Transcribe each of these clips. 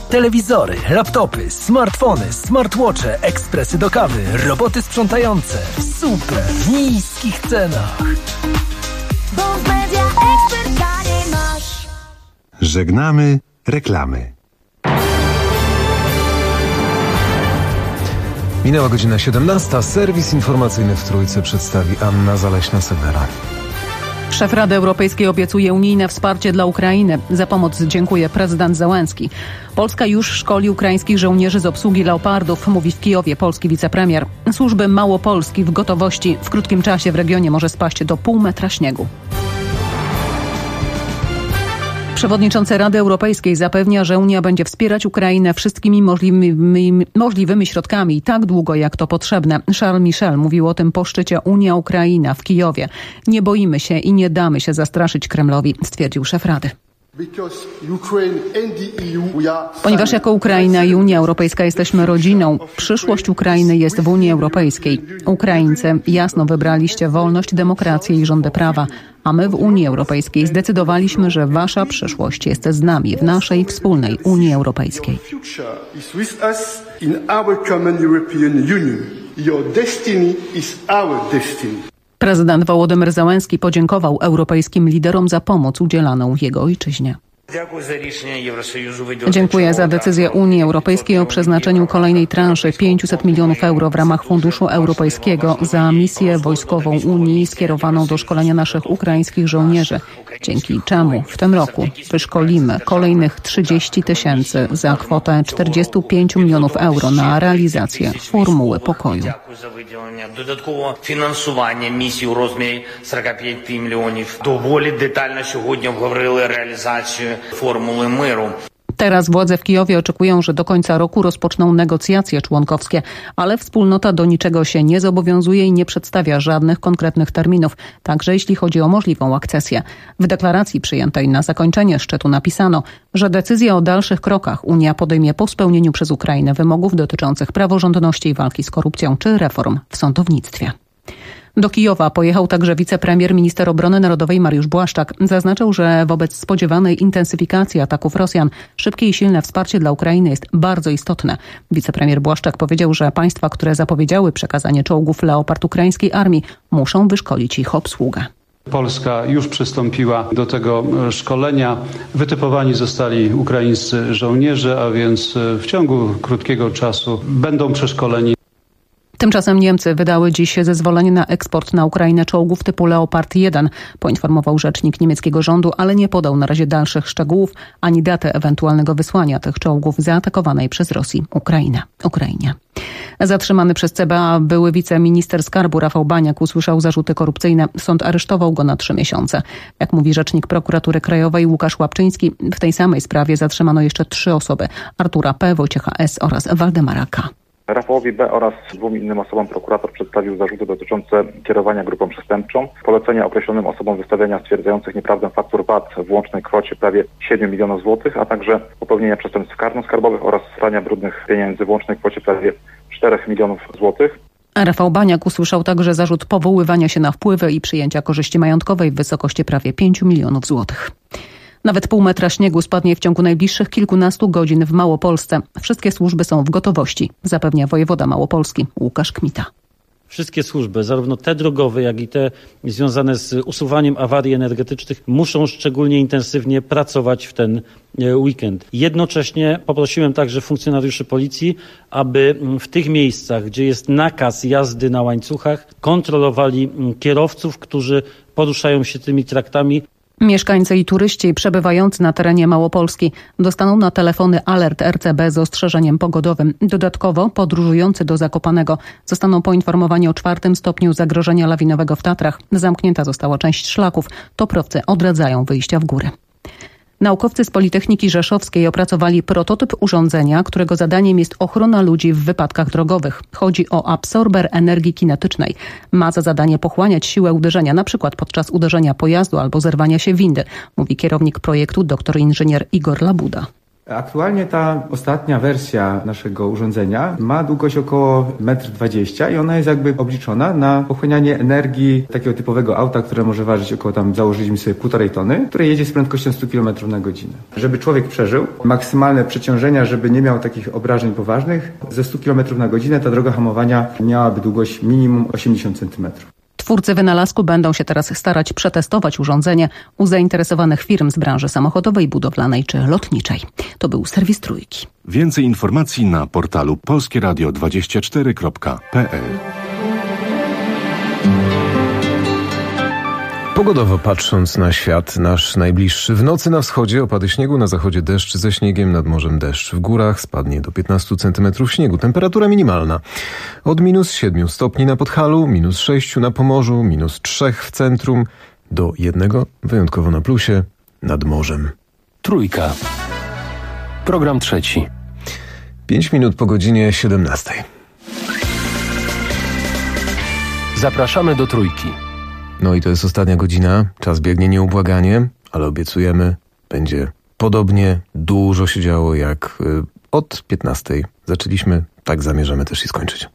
Telewizory, laptopy, smartfony, smartwatche, ekspresy do kawy, roboty sprzątające w super niskich cenach. Bo w Media Expert taniej masz. Żegnamy reklamy. Minęła godzina 17. Serwis informacyjny w Trójce przedstawi Anna Zaleśna-Sewera. Szef Rady Europejskiej obiecuje unijne wsparcie dla Ukrainy. Za pomoc dziękuje prezydent Zełenski. Polska już szkoli ukraińskich żołnierzy z obsługi Leopardów, mówi w Kijowie polski wicepremier. Służby Małopolski w gotowości. W krótkim czasie w regionie może spaść do pół metra śniegu. Przewodniczący Rady Europejskiej zapewnia, że Unia będzie wspierać Ukrainę wszystkimi możliwymi środkami tak długo, jak to potrzebne. Charles Michel mówił o tym po szczycie Unia-Ukraina w Kijowie. Nie boimy się i nie damy się zastraszyć Kremlowi, stwierdził szef Rady. Ponieważ jako Ukraina i Unia Europejska jesteśmy rodziną, przyszłość Ukrainy jest w Unii Europejskiej. Ukraińcy jasno wybraliście wolność, demokrację i rządy prawa, a my w Unii Europejskiej zdecydowaliśmy, że wasza przyszłość jest z nami w naszej wspólnej Unii Europejskiej. Prezydent Wołodymyr Zełenski podziękował europejskim liderom za pomoc udzielaną jego ojczyźnie. Dziękuję za decyzję Unii Europejskiej o przeznaczeniu kolejnej transzy 500 milionów euro w ramach Funduszu Europejskiego za misję wojskową Unii skierowaną do szkolenia naszych ukraińskich żołnierzy, dzięki czemu w tym roku wyszkolimy kolejnych 30 000 za kwotę 45 milionów euro na realizację Formuły Pokoju. Додатково фінансування місії у розмірі 45 мільйонів. Доволі детально сьогодні обговорили реалізацію формули миру. Teraz władze w Kijowie oczekują, że do końca roku rozpoczną negocjacje członkowskie, ale wspólnota do niczego się nie zobowiązuje i nie przedstawia żadnych konkretnych terminów, także jeśli chodzi o możliwą akcesję. W deklaracji przyjętej na zakończenie szczytu napisano, że decyzję o dalszych krokach Unia podejmie po spełnieniu przez Ukrainę wymogów dotyczących praworządności i walki z korupcją czy reform w sądownictwie. Do Kijowa pojechał także wicepremier, minister obrony narodowej Mariusz Błaszczak. Zaznaczył, że wobec spodziewanej intensyfikacji ataków Rosjan szybkie i silne wsparcie dla Ukrainy jest bardzo istotne. Wicepremier Błaszczak powiedział, że państwa, które zapowiedziały przekazanie czołgów Leopard ukraińskiej armii, muszą wyszkolić ich obsługę. Polska już przystąpiła do tego szkolenia. Wytypowani zostali ukraińscy żołnierze, a więc w ciągu krótkiego czasu będą przeszkoleni. Tymczasem Niemcy wydały dziś zezwolenie na eksport na Ukrainę czołgów typu Leopard 1, poinformował rzecznik niemieckiego rządu, ale nie podał na razie dalszych szczegółów ani daty ewentualnego wysłania tych czołgów zaatakowanej przez Rosję Ukrainie. Zatrzymany przez CBA były wiceminister skarbu Rafał Baniak usłyszał zarzuty korupcyjne. Sąd aresztował go na 3 miesiące. Jak mówi rzecznik prokuratury krajowej Łukasz Łapczyński, w tej samej sprawie zatrzymano jeszcze 3 osoby: Artura P., Wojciecha S. oraz Waldemara K. Rafałowi B. oraz 2 innym osobom prokurator przedstawił zarzuty dotyczące kierowania grupą przestępczą, polecenia określonym osobom wystawiania stwierdzających nieprawdę faktur VAT w łącznej kwocie prawie 7 milionów złotych, a także popełnienia przestępstw karno-skarbowych oraz prania brudnych pieniędzy w łącznej kwocie prawie 4 milionów złotych. Rafał Baniak usłyszał także zarzut powoływania się na wpływy i przyjęcia korzyści majątkowej w wysokości prawie 5 milionów złotych. Nawet pół metra śniegu spadnie w ciągu najbliższych kilkunastu godzin w Małopolsce. Wszystkie służby są w gotowości, zapewnia wojewoda małopolski Łukasz Kmita. Wszystkie służby, zarówno te drogowe, jak i te związane z usuwaniem awarii energetycznych, muszą szczególnie intensywnie pracować w ten weekend. Jednocześnie poprosiłem także funkcjonariuszy policji, aby w tych miejscach, gdzie jest nakaz jazdy na łańcuchach, kontrolowali kierowców, którzy poruszają się tymi traktami. Mieszkańcy i turyści przebywający na terenie Małopolski dostaną na telefony alert RCB z ostrzeżeniem pogodowym. Dodatkowo podróżujący do Zakopanego zostaną poinformowani o 4. stopniu zagrożenia lawinowego w Tatrach. Zamknięta została część szlaków. Toprowcy odradzają wyjścia w góry. Naukowcy z Politechniki Rzeszowskiej opracowali prototyp urządzenia, którego zadaniem jest ochrona ludzi w wypadkach drogowych. Chodzi o absorber energii kinetycznej. Ma za zadanie pochłaniać siłę uderzenia, np. podczas uderzenia pojazdu albo zerwania się windy, mówi kierownik projektu dr inżynier Igor Labuda. Aktualnie ta ostatnia wersja naszego urządzenia ma długość około 1,20 m i ona jest jakby obliczona na pochłanianie energii takiego typowego auta, które może ważyć około założyliśmy sobie 1,5 tony, które jedzie z prędkością 100 km na godzinę. Żeby człowiek przeżył, maksymalne przeciążenia, żeby nie miał takich obrażeń poważnych, ze 100 km na godzinę ta droga hamowania miałaby długość minimum 80 cm. Twórcy wynalazku będą się teraz starać przetestować urządzenie u zainteresowanych firm z branży samochodowej, budowlanej czy lotniczej. To był serwis Trójki. Więcej informacji na portalu polskieradio24.pl. Pogodowo patrząc na świat nasz najbliższy, w nocy na wschodzie opady śniegu, na zachodzie deszcz ze śniegiem, nad morzem deszcz. W górach spadnie do 15 cm śniegu. Temperatura minimalna od -7 stopni na Podhalu, -6 na Pomorzu, -3 w centrum, do 1 wyjątkowo na plusie nad morzem. Trójka. Program trzeci. 5 minut po godzinie 17. Zapraszamy do Trójki. No i to jest ostatnia godzina. Czas biegnie nieubłaganie, ale obiecujemy, będzie podobnie. Dużo się działo jak od 15 zaczęliśmy. Tak zamierzamy też i skończyć.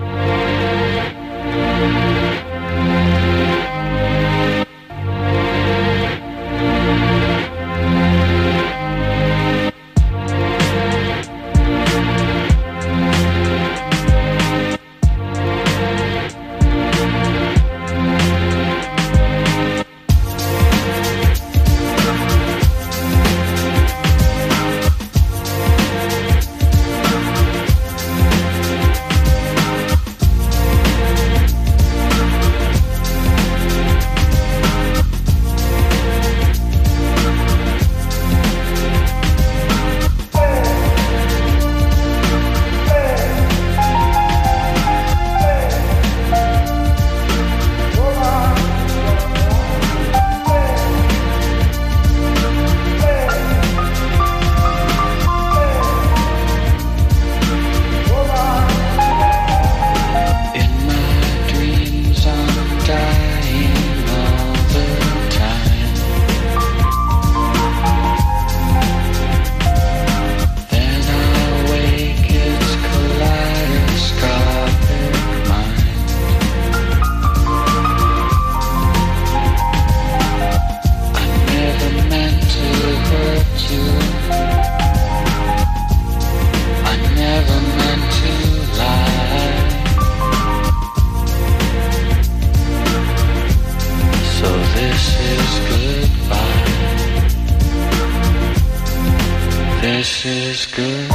This is good.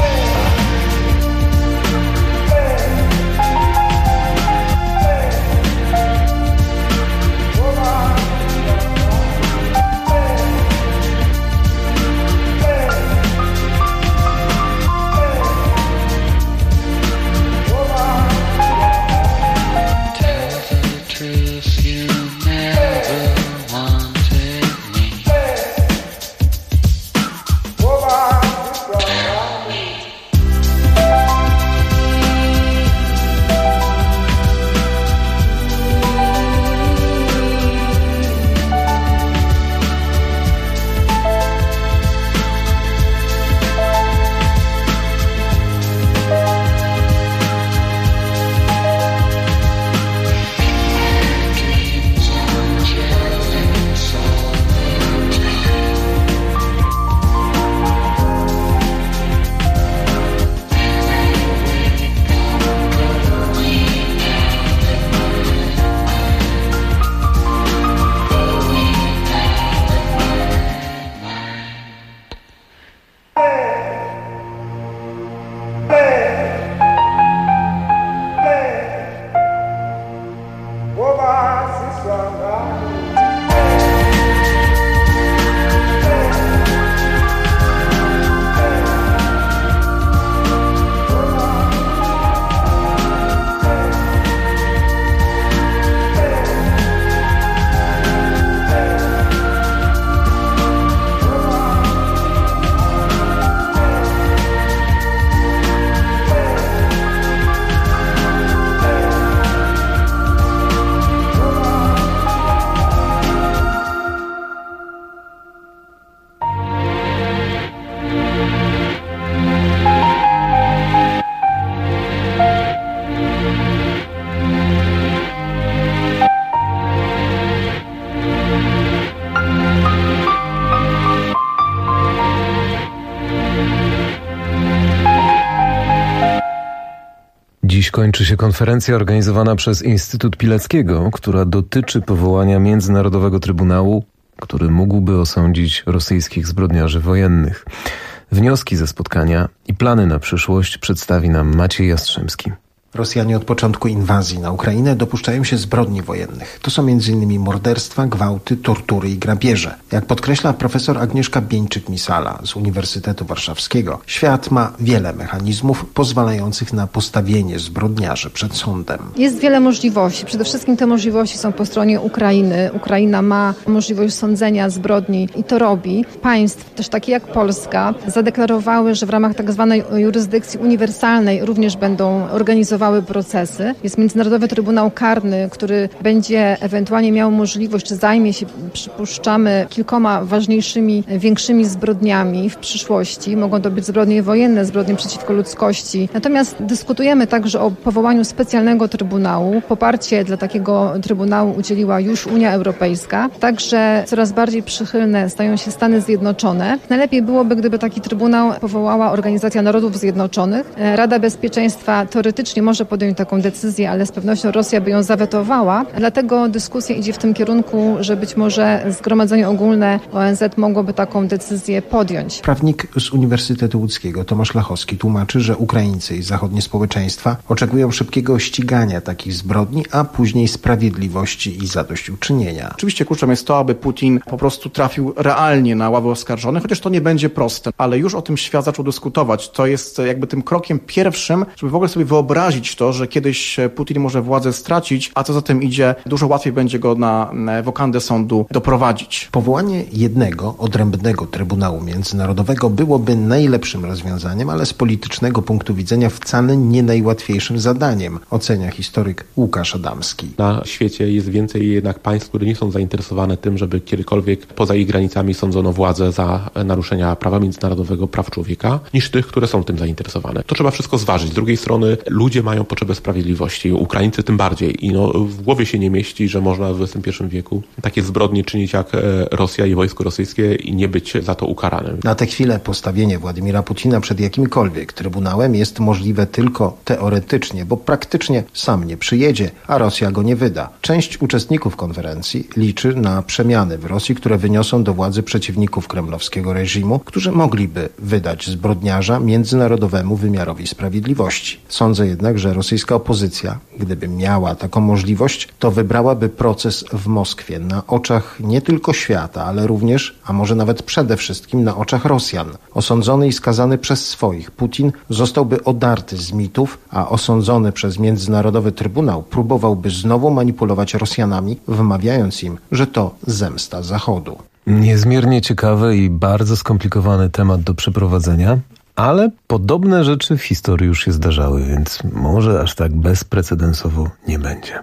Dziś kończy się konferencja organizowana przez Instytut Pileckiego, która dotyczy powołania Międzynarodowego Trybunału, który mógłby osądzić rosyjskich zbrodniarzy wojennych. Wnioski ze spotkania i plany na przyszłość przedstawi nam Maciej Jastrzębski. Rosjanie od początku inwazji na Ukrainę dopuszczają się zbrodni wojennych. To są m.in. morderstwa, gwałty, tortury i grabieże. Jak podkreśla profesor Agnieszka Bieńczyk-Misala z Uniwersytetu Warszawskiego, świat ma wiele mechanizmów pozwalających na postawienie zbrodniarzy przed sądem. Jest wiele możliwości. Przede wszystkim te możliwości są po stronie Ukrainy. Ukraina ma możliwość sądzenia zbrodni i to robi. Państw, też takie jak Polska, zadeklarowały, że w ramach tak zwanej jurysdykcji uniwersalnej również będą organizowały procesy. Jest Międzynarodowy Trybunał Karny, który będzie ewentualnie miał możliwość, czy zajmie się, przypuszczamy, kilkoma ważniejszymi, większymi zbrodniami w przyszłości. Mogą to być zbrodnie wojenne, zbrodnie przeciwko ludzkości. Natomiast dyskutujemy także o powołaniu specjalnego trybunału. Poparcie dla takiego trybunału udzieliła już Unia Europejska. Także coraz bardziej przychylne stają się Stany Zjednoczone. Najlepiej byłoby, gdyby taki trybunał powołała Organizacja Narodów Zjednoczonych. Rada Bezpieczeństwa teoretycznie może podjąć taką decyzję, ale z pewnością Rosja by ją zawetowała. Dlatego dyskusja idzie w tym kierunku, że być może Zgromadzenie Ogólne ONZ mogłoby taką decyzję podjąć. Prawnik z Uniwersytetu Łódzkiego Tomasz Lachowski tłumaczy, że Ukraińcy i zachodnie społeczeństwa oczekują szybkiego ścigania takich zbrodni, a później sprawiedliwości i zadośćuczynienia. Oczywiście kluczem jest to, aby Putin po prostu trafił realnie na ławę oskarżonych, chociaż to nie będzie proste, ale już o tym świat zaczął dyskutować. To jest jakby tym krokiem pierwszym, żeby w ogóle sobie wyobrazić to, że kiedyś Putin może władzę stracić, a co za tym idzie, dużo łatwiej będzie go na wokandę sądu doprowadzić. Powołanie jednego, odrębnego Trybunału Międzynarodowego byłoby najlepszym rozwiązaniem, ale z politycznego punktu widzenia wcale nie najłatwiejszym zadaniem, ocenia historyk Łukasz Adamski. Na świecie jest więcej jednak państw, które nie są zainteresowane tym, żeby kiedykolwiek poza ich granicami sądzono władzę za naruszenia prawa międzynarodowego, praw człowieka, niż tych, które są tym zainteresowane. To trzeba wszystko zważyć. Z drugiej strony ludzie mają potrzebę sprawiedliwości, Ukraińcy tym bardziej. I w głowie się nie mieści, że można w XXI wieku takie zbrodnie czynić jak Rosja i wojsko rosyjskie i nie być za to ukaranym. Na tę chwilę postawienie Władimira Putina przed jakimkolwiek trybunałem jest możliwe tylko teoretycznie, bo praktycznie sam nie przyjedzie, a Rosja go nie wyda. Część uczestników konferencji liczy na przemiany w Rosji, które wyniosą do władzy przeciwników kremlowskiego reżimu, którzy mogliby wydać zbrodniarza międzynarodowemu wymiarowi sprawiedliwości. Sądzę jednak, że rosyjska opozycja, gdyby miała taką możliwość, to wybrałaby proces w Moskwie na oczach nie tylko świata, ale również, a może nawet przede wszystkim na oczach Rosjan. Osądzony i skazany przez swoich, Putin zostałby odarty z mitów, a osądzony przez Międzynarodowy Trybunał próbowałby znowu manipulować Rosjanami, wmawiając im, że to zemsta Zachodu. Niezmiernie ciekawy i bardzo skomplikowany temat do przeprowadzenia. Ale podobne rzeczy w historii już się zdarzały, więc może aż tak bezprecedensowo nie będzie.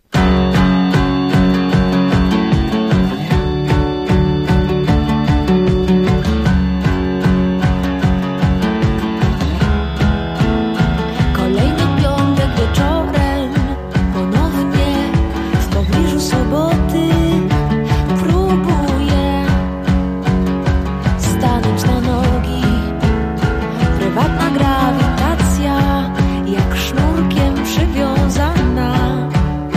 Kolejny piątek wieczorem, ponownie w pobliżu Soboty próbuję stanąć na nogi. Prywatna grawitacja jak sznurkiem przywiązana.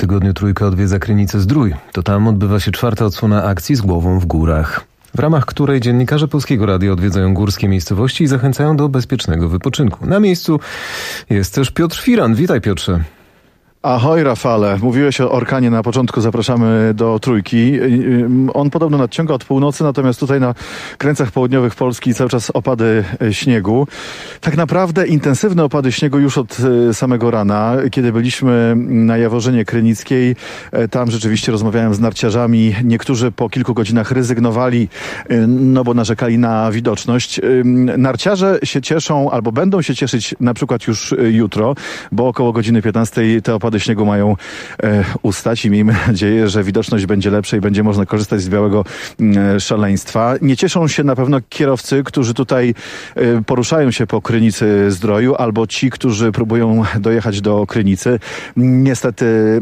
tygodniu Trójka odwiedza Krynicę-Zdrój. To tam odbywa się 4. odsłona akcji Z głową w górach, w ramach której dziennikarze Polskiego Radia odwiedzają górskie miejscowości i zachęcają do bezpiecznego wypoczynku. Na miejscu jest też Piotr Firan. Witaj, Piotrze. Ahoj, Rafale. Mówiłeś o orkanie na początku, zapraszamy do Trójki. On podobno nadciąga od północy, natomiast tutaj na krańcach południowych Polski cały czas opady śniegu. Tak naprawdę intensywne opady śniegu już od samego rana, kiedy byliśmy na Jaworzynie Krynickiej. Tam rzeczywiście rozmawiałem z narciarzami. Niektórzy po kilku godzinach rezygnowali, no bo narzekali na widoczność. Narciarze się cieszą, albo będą się cieszyć na przykład już jutro, bo około godziny 15 te opady śniegu mają ustać i miejmy nadzieję, że widoczność będzie lepsza i będzie można korzystać z białego szaleństwa. Nie cieszą się na pewno kierowcy, którzy tutaj poruszają się po Krynicy-Zdroju, albo ci, którzy próbują dojechać do Krynicy. Niestety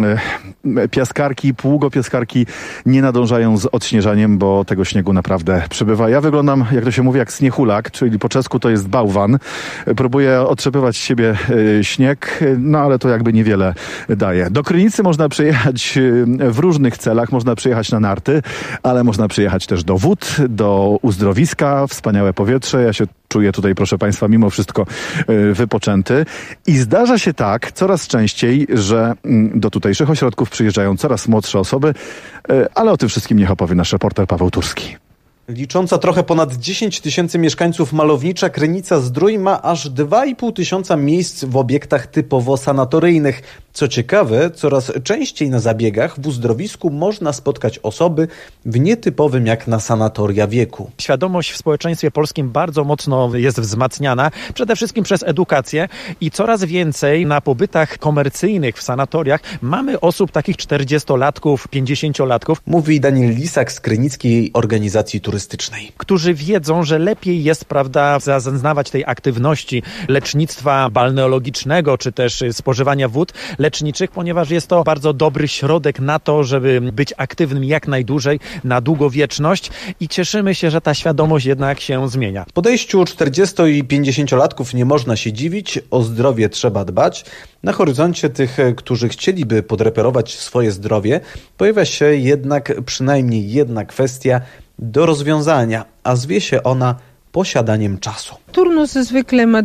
piaskarki, pługopiaskarki nie nadążają z odśnieżaniem, bo tego śniegu naprawdę przybywa. Ja wyglądam, jak to się mówi, jak sniechulak, czyli po czesku to jest bałwan. Próbuję otrzepywać z siebie śnieg, no ale to jakby niewiele daje. Do Krynicy można przyjechać w różnych celach. Można przyjechać na narty, ale można przyjechać też do wód, do uzdrowiska, wspaniałe powietrze. Ja się czuję tutaj, proszę Państwa, mimo wszystko wypoczęty. I zdarza się tak coraz częściej, że do tutejszych ośrodków przyjeżdżają coraz młodsze osoby, ale o tym wszystkim niech opowie nasz reporter Paweł Turski. Licząca trochę ponad 10 tysięcy mieszkańców malownicza Krynica-Zdrój ma aż 2,5 tysiąca miejsc w obiektach typowo sanatoryjnych. Co ciekawe, coraz częściej na zabiegach w uzdrowisku można spotkać osoby w nietypowym jak na sanatoria wieku. Świadomość w społeczeństwie polskim bardzo mocno jest wzmacniana, przede wszystkim przez edukację i coraz więcej na pobytach komercyjnych w sanatoriach mamy osób takich 40-latków, 50-latków. Mówi Daniel Lisak z Krynickiej Organizacji Turystycznej. Którzy wiedzą, że lepiej jest, prawda, zaznawać tej aktywności lecznictwa balneologicznego, czy też spożywania wód leczniczych, ponieważ jest to bardzo dobry środek na to, żeby być aktywnym jak najdłużej, na długowieczność i cieszymy się, że ta świadomość jednak się zmienia. Podejściu 40- i 50-latków nie można się dziwić, o zdrowie trzeba dbać. Na horyzoncie tych, którzy chcieliby podreperować swoje zdrowie, pojawia się jednak przynajmniej jedna kwestia do rozwiązania, a zwie się ona posiadaniem czasu. Turnus zwykle ma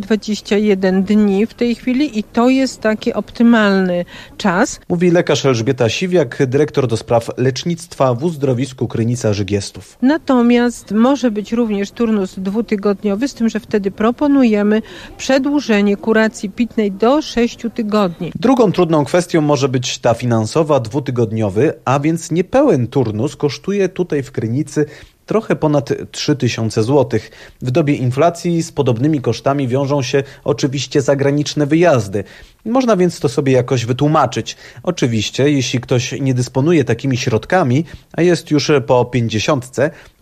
21 dni w tej chwili i to jest taki optymalny czas. Mówi lekarz Elżbieta Siwiak, dyrektor do spraw lecznictwa w uzdrowisku Krynica-Żygiestów. Natomiast może być również turnus 2-tygodniowy, z tym, że wtedy proponujemy przedłużenie kuracji pitnej do 6 tygodni. Drugą trudną kwestią może być ta finansowa, 2-tygodniowy, a więc niepełen turnus kosztuje tutaj w Krynicy trochę ponad 3000 zł. W dobie inflacji z podobnymi kosztami wiążą się oczywiście zagraniczne wyjazdy. Można więc to sobie jakoś wytłumaczyć. Oczywiście, jeśli ktoś nie dysponuje takimi środkami, a jest już po 50,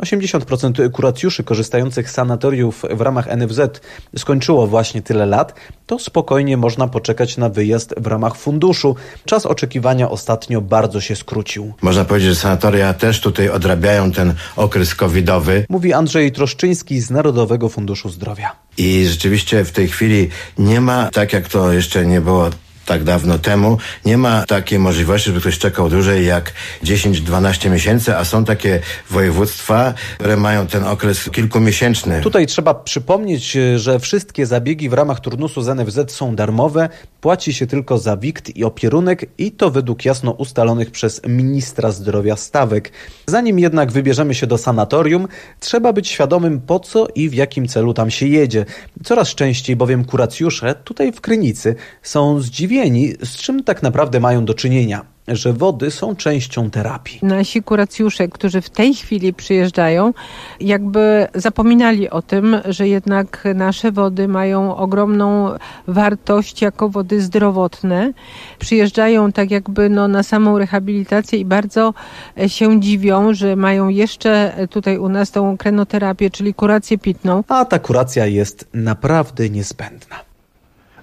80% kuracjuszy korzystających z sanatoriów w ramach NFZ skończyło właśnie tyle lat, to spokojnie można poczekać na wyjazd w ramach funduszu. Czas oczekiwania ostatnio bardzo się skrócił. Można powiedzieć, że sanatoria też tutaj odrabiają ten okres covidowy. Mówi Andrzej Troszczyński z Narodowego Funduszu Zdrowia. I rzeczywiście w tej chwili nie ma, tak jak to jeszcze nie było tak dawno temu, nie ma takiej możliwości, żeby ktoś czekał dłużej jak 10-12 miesięcy, a są takie województwa, które mają ten okres kilkumiesięczny. Tutaj trzeba przypomnieć, że wszystkie zabiegi w ramach turnusu z NFZ są darmowe, płaci się tylko za wikt i opierunek i to według jasno ustalonych przez ministra zdrowia stawek. Zanim jednak wybierzemy się do sanatorium, trzeba być świadomym, po co i w jakim celu tam się jedzie. Coraz częściej bowiem kuracjusze tutaj w Krynicy są zdziwieni, z czym tak naprawdę mają do czynienia, że wody są częścią terapii. Nasi kuracjusze, którzy w tej chwili przyjeżdżają, jakby zapominali o tym, że jednak nasze wody mają ogromną wartość jako wody zdrowotne. Przyjeżdżają tak jakby na samą rehabilitację i bardzo się dziwią, że mają jeszcze tutaj u nas tą krenoterapię, czyli kurację pitną. A ta kuracja jest naprawdę niezbędna.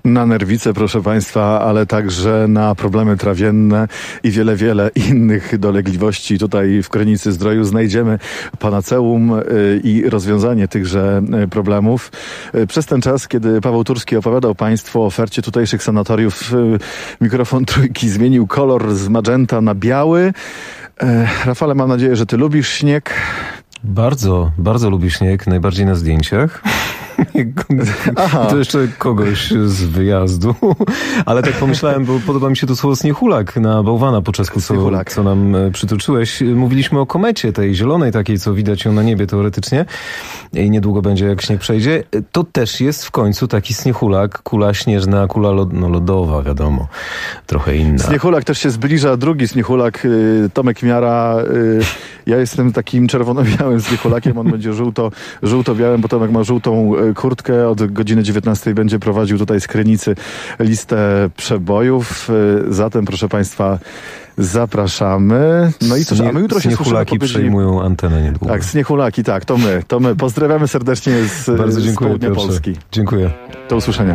Na nerwice, proszę Państwa, ale także na problemy trawienne i wiele, wiele innych dolegliwości. Tutaj w Krynicy Zdroju znajdziemy panaceum i rozwiązanie tychże problemów. Przez ten czas, kiedy Paweł Turski opowiadał Państwu o ofercie tutejszych sanatoriów, mikrofon Trójki zmienił kolor z magenta na biały. Rafale, mam nadzieję, że Ty lubisz śnieg. Bardzo, bardzo lubię śnieg, najbardziej na zdjęciach. Aha. To jeszcze kogoś z wyjazdu. Ale tak pomyślałem, bo podoba mi się to słowo sniechulak na bałwana po czesku, co nam przytoczyłeś. Mówiliśmy o komecie, tej zielonej takiej, co widać ją na niebie teoretycznie i niedługo będzie, jak śnieg przejdzie. To też jest w końcu taki sniechulak, kula śnieżna, kula lodowa, wiadomo, trochę inna. Sniechulak też się zbliża, drugi sniechulak, Tomek Miara. Ja jestem takim czerwono-białym sniechulakiem, on będzie żółto-białym, bo Tomek ma żółtą kurtkę. Od godziny 19 będzie prowadził tutaj z Krynicy listę przebojów. Zatem, proszę Państwa, zapraszamy. No i cóż, a my jutro się słyszymy. Sniechulaki przejmują antenę niedługo. Tak, sniechulaki, tak, to my. Pozdrawiamy serdecznie z południa Piotrze. Polski. Dziękuję. Do usłyszenia.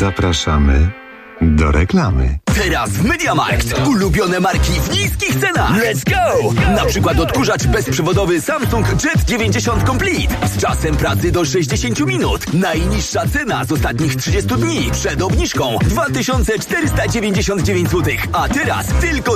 Zapraszamy do reklamy. Teraz w MediaMarkt. Ulubione marki w niskich cenach. Let's go! Na przykład odkurzacz bezprzewodowy Samsung Jet 90 Complete z czasem pracy do 60 minut. Najniższa cena z ostatnich 30 dni przed obniżką 2499 zł. A teraz tylko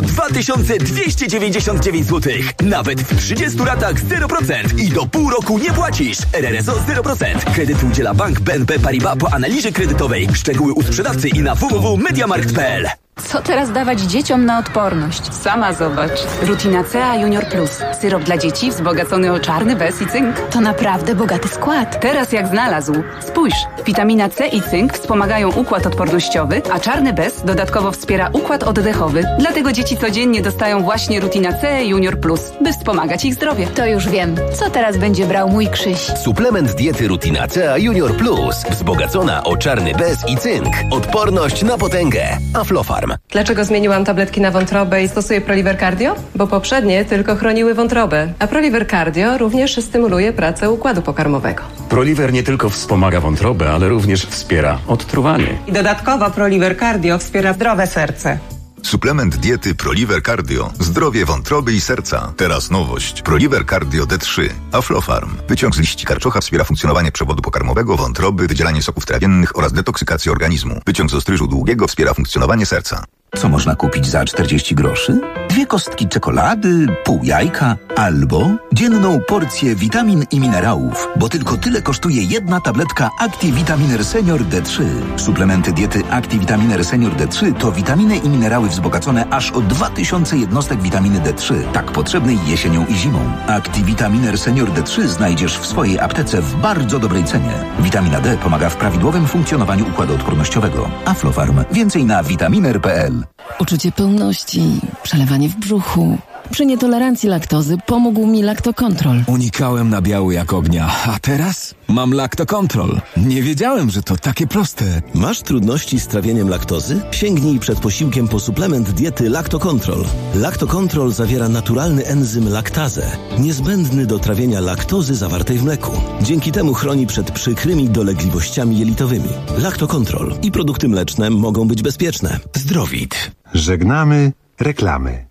2299 zł. Nawet w 30 ratach 0% i do pół roku nie płacisz. RRSO 0%. Kredyt udziela Bank BNP Paribas po analizie kredytowej. Szczegóły u sprzedawcy i na www.mediamarkt.pl. Co teraz dawać dzieciom na odporność? Sama zobacz. Rutina C Junior Plus. Syrop dla dzieci wzbogacony o czarny bez i cynk. To naprawdę bogaty skład. Teraz jak znalazł. Spójrz, witamina C i cynk wspomagają układ odpornościowy, a czarny bez dodatkowo wspiera układ oddechowy. Dlatego dzieci codziennie dostają właśnie Rutina C Junior Plus, by wspomagać ich zdrowie. To już wiem. Co teraz będzie brał mój Krzyś? Suplement diety Rutina C Junior Plus. Wzbogacona o czarny bez i cynk. Odporność na potęgę. Aflofarm. Dlaczego zmieniłam tabletki na wątrobę i stosuję Proliver Cardio? Bo poprzednie tylko chroniły wątrobę, a Proliver Cardio również stymuluje pracę układu pokarmowego. Proliver nie tylko wspomaga wątrobę, ale również wspiera odtruwanie. I dodatkowo Proliver Cardio wspiera zdrowe serce. Suplement diety Proliver Cardio. Zdrowie wątroby i serca. Teraz nowość. Proliver Cardio D3. Aflofarm. Wyciąg z liści karczocha wspiera funkcjonowanie przewodu pokarmowego, wątroby, wydzielanie soków trawiennych oraz detoksykację organizmu. Wyciąg z ostryżu długiego wspiera funkcjonowanie serca. Co można kupić za 40 groszy? 2 kostki czekolady, pół jajka albo dzienną porcję witamin i minerałów, bo tylko tyle kosztuje jedna tabletka ActiVitaminer Senior D3. Suplementy diety ActiVitaminer Senior D3 to witaminy i minerały wzbogacone aż o 2000 jednostek witaminy D3, tak potrzebnej jesienią i zimą. ActiVitaminer Senior D3 znajdziesz w swojej aptece w bardzo dobrej cenie. Witamina D pomaga w prawidłowym funkcjonowaniu układu odpornościowego. Aflofarm. Więcej na vitaminer.pl. Uczucie pełności, przelewanie w brzuchu. Przy nietolerancji laktozy pomógł mi Lactocontrol. Unikałem nabiału jak ognia, a teraz mam Lactocontrol. Nie wiedziałem, że to takie proste. Masz trudności z trawieniem laktozy? Sięgnij przed posiłkiem po suplement diety Lactocontrol. Lactocontrol zawiera naturalny enzym laktazę, niezbędny do trawienia laktozy zawartej w mleku. Dzięki temu chroni przed przykrymi dolegliwościami jelitowymi. Lactocontrol i produkty mleczne mogą być bezpieczne. Zdrowit. Żegnamy reklamy.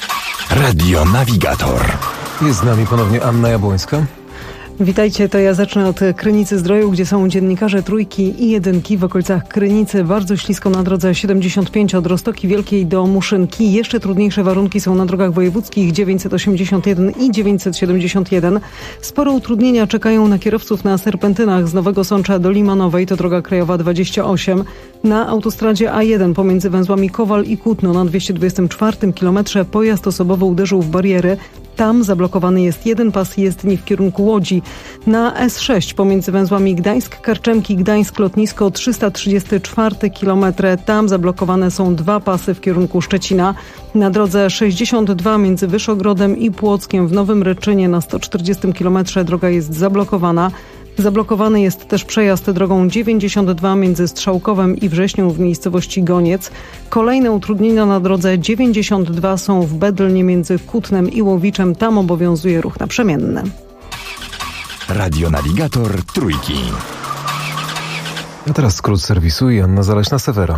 Radio Navigator. Jest z nami ponownie Anna Jabłońska. Witajcie, to ja zacznę od Krynicy Zdroju, gdzie są dziennikarze Trójki i Jedynki w okolicach Krynicy. Bardzo ślisko na drodze 75 od Roztoki Wielkiej do Muszynki. Jeszcze trudniejsze warunki są na drogach wojewódzkich 981 i 971. Spore utrudnienia czekają na kierowców na serpentynach z Nowego Sącza do Limanowej, to droga krajowa 28. Na autostradzie A1 pomiędzy węzłami Kowal i Kutno na 224 kilometrze pojazd osobowy uderzył w bariery. Tam zablokowany jest jeden pas jezdni w kierunku Łodzi. Na S6 pomiędzy węzłami Gdańsk-Karczemki, Gdańsk-Lotnisko 334 km. Tam zablokowane są 2 pasy w kierunku Szczecina. Na drodze 62 między Wyszogrodem i Płockiem w Nowym Reczynie na 140 km droga jest zablokowana. Zablokowany jest też przejazd drogą 92 między Strzałkowem i Wrześnią w miejscowości Goniec. Kolejne utrudnienia na drodze 92 są w Bedlnie między Kutnem i Łowiczem. Tam obowiązuje ruch naprzemienny. Radio Navigator Trójki. A teraz skrót serwisu i Anna Zaleśna-Sewera.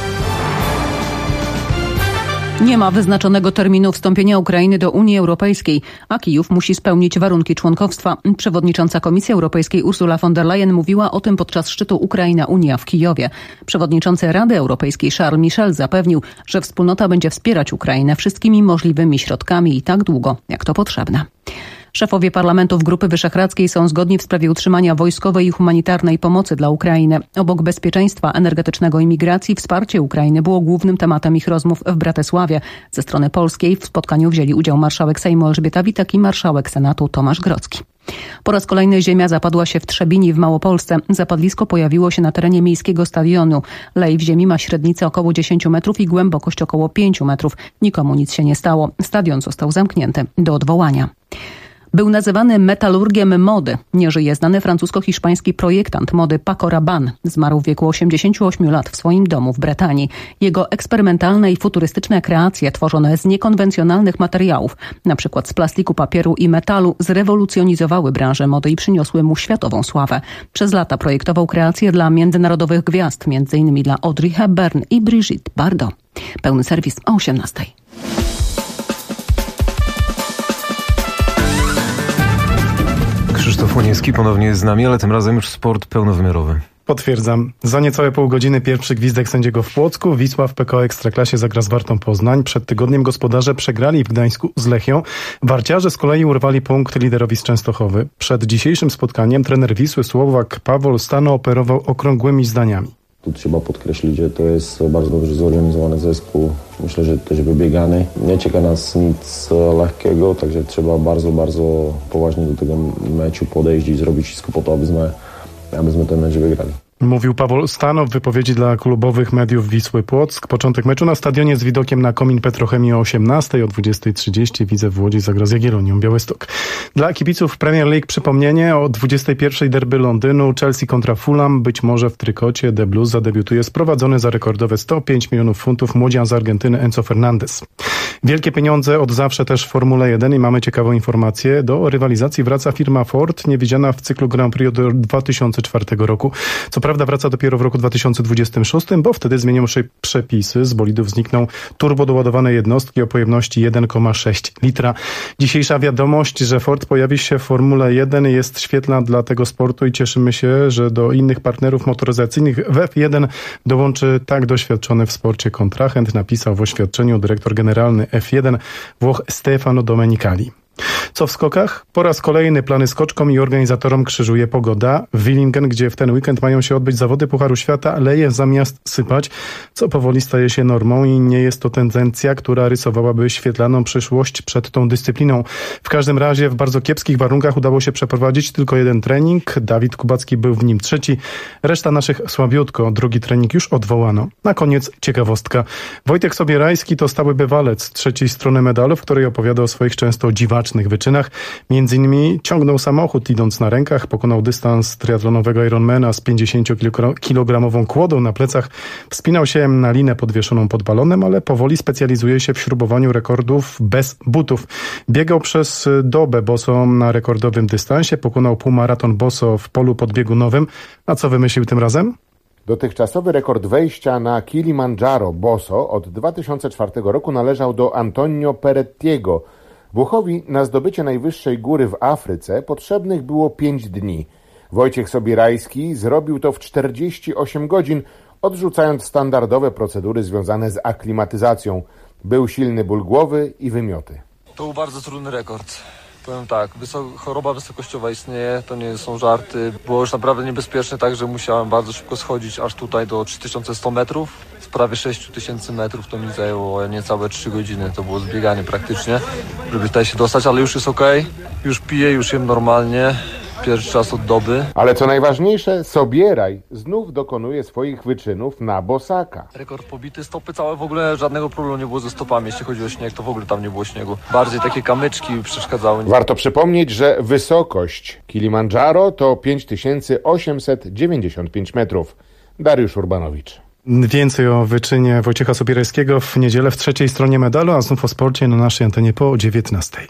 Nie ma wyznaczonego terminu wstąpienia Ukrainy do Unii Europejskiej, a Kijów musi spełnić warunki członkowstwa. Przewodnicząca Komisji Europejskiej Ursula von der Leyen mówiła o tym podczas szczytu Ukraina-Unia w Kijowie. Przewodniczący Rady Europejskiej Charles Michel zapewnił, że wspólnota będzie wspierać Ukrainę wszystkimi możliwymi środkami i tak długo, jak to potrzebne. Szefowie parlamentów Grupy Wyszehradzkiej są zgodni w sprawie utrzymania wojskowej i humanitarnej pomocy dla Ukrainy. Obok bezpieczeństwa energetycznego i migracji wsparcie Ukrainy było głównym tematem ich rozmów w Bratysławie. Ze strony polskiej w spotkaniu wzięli udział marszałek Sejmu Elżbieta Witek i marszałek Senatu Tomasz Grodzki. Po raz kolejny ziemia zapadła się w Trzebini w Małopolsce. Zapadlisko pojawiło się na terenie miejskiego stadionu. Lej w ziemi ma średnicę około 10 metrów i głębokość około 5 metrów. Nikomu nic się nie stało. Stadion został zamknięty do odwołania. Był nazywany metalurgiem mody. Nie żyje znany francusko-hiszpański projektant mody Paco Rabanne. Zmarł w wieku 88 lat w swoim domu w Bretanii. Jego eksperymentalne i futurystyczne kreacje tworzone z niekonwencjonalnych materiałów, na przykład z plastiku, papieru i metalu, zrewolucjonizowały branżę mody i przyniosły mu światową sławę. Przez lata projektował kreacje dla międzynarodowych gwiazd, m.in. dla Audrey Hepburn i Brigitte Bardot. Pełny serwis o 18:00. Krzysztof Łoniewski ponownie jest z nami, ale tym razem już sport pełnowymiarowy. Potwierdzam. Za niecałe pół godziny pierwszy gwizdek sędziego w Płocku. Wisła w PKO Ekstraklasie zagra z Wartą Poznań. Przed tygodniem gospodarze przegrali w Gdańsku z Lechią. Warciarze z kolei urwali punkt liderowi z Częstochowy. Przed dzisiejszym spotkaniem trener Wisły Słowak Pawol Stano operował okrągłymi zdaniami. Tu trzeba podkreślić, że to jest bardzo dobrze zorganizowany zespół. Myślę, że też wybiegany. Nie czeka nas nic lekkiego, także trzeba bardzo, bardzo poważnie do tego meczu podejść i zrobić wszystko po to, abyśmy ten mecz wygrali. Mówił Pawol Stano w wypowiedzi dla klubowych mediów Wisły Płock. Początek meczu na stadionie z widokiem na komin Petrochemii o 18:00, o 20:30 Widzew Łodzi zagra z Jagiellonią Białystok. Dla kibiców Premier League przypomnienie o 21:00 derby Londynu, Chelsea kontra Fulham. Być może w trykocie The Blues zadebiutuje sprowadzony za rekordowe 105 milionów funtów młodzian z Argentyny Enzo Fernandez. Wielkie pieniądze od zawsze też w Formule 1 i mamy ciekawą informację. Do rywalizacji wraca firma Ford, niewidziana w cyklu Grand Prix od 2004 roku. Co prawda wraca dopiero w roku 2026, bo wtedy zmienią się przepisy. Z bolidów znikną turbodoładowane jednostki o pojemności 1,6 litra. Dzisiejsza wiadomość, że Ford pojawi się w Formule 1 jest świetna dla tego sportu i cieszymy się, że do innych partnerów motoryzacyjnych w F1 dołączy tak doświadczony w sporcie kontrahent, napisał w oświadczeniu dyrektor generalny F1 Włoch Stefano Domenicali. Co w skokach? Po raz kolejny plany skoczkom i organizatorom krzyżuje pogoda. W Willingen, gdzie w ten weekend mają się odbyć zawody Pucharu Świata, leje zamiast sypać, co powoli staje się normą i nie jest to tendencja, która rysowałaby świetlaną przyszłość przed tą dyscypliną. W każdym razie w bardzo kiepskich warunkach udało się przeprowadzić tylko jeden trening. Dawid Kubacki był w nim trzeci, reszta naszych słabiutko. Drugi trening już odwołano. Na koniec ciekawostka. Wojtek Sobierajski to stały bywalec trzeciej strony medalu, w której opowiada o swoich często dziwacznych wyczynach. Między innymi ciągnął samochód idąc na rękach, pokonał dystans triatlonowego Ironmana z 50-kilogramową kłodą na plecach, wspinał się na linę podwieszoną pod balonem, ale powoli specjalizuje się w śrubowaniu rekordów bez butów. Biegał przez dobę boso na rekordowym dystansie, pokonał półmaraton boso w polu podbiegunowym. A co wymyślił tym razem? Dotychczasowy rekord wejścia na Kilimandżaro boso od 2004 roku należał do Antonio Perettiego. Włochowi na zdobycie najwyższej góry w Afryce potrzebnych było 5 dni. Wojciech Sobierajski zrobił to w 48 godzin, odrzucając standardowe procedury związane z aklimatyzacją. Był silny ból głowy i wymioty. To był bardzo trudny rekord. Powiem tak, choroba wysokościowa istnieje, to nie są żarty. Było już naprawdę niebezpieczne, także musiałem bardzo szybko schodzić aż tutaj do 3100 metrów. Z prawie 6000 metrów to mi zajęło niecałe 3 godziny. To było zbieganie praktycznie, żeby tutaj się dostać, ale już jest okej. Już piję, już jem normalnie. Pierwszy czas od doby. Ale co najważniejsze, Sobieraj znów dokonuje swoich wyczynów na bosaka. Rekord pobity, stopy całe, w ogóle żadnego problemu nie było ze stopami. Jeśli chodzi o śnieg, to w ogóle tam nie było śniegu. Bardziej takie kamyczki przeszkadzały. Warto przypomnieć, że wysokość Kilimandżaro to 5895 metrów. Dariusz Urbanowicz. Więcej o wyczynie Wojciecha Sobierajskiego w niedzielę w trzeciej stronie medalu, a znów o sporcie na naszej antenie po 19:00.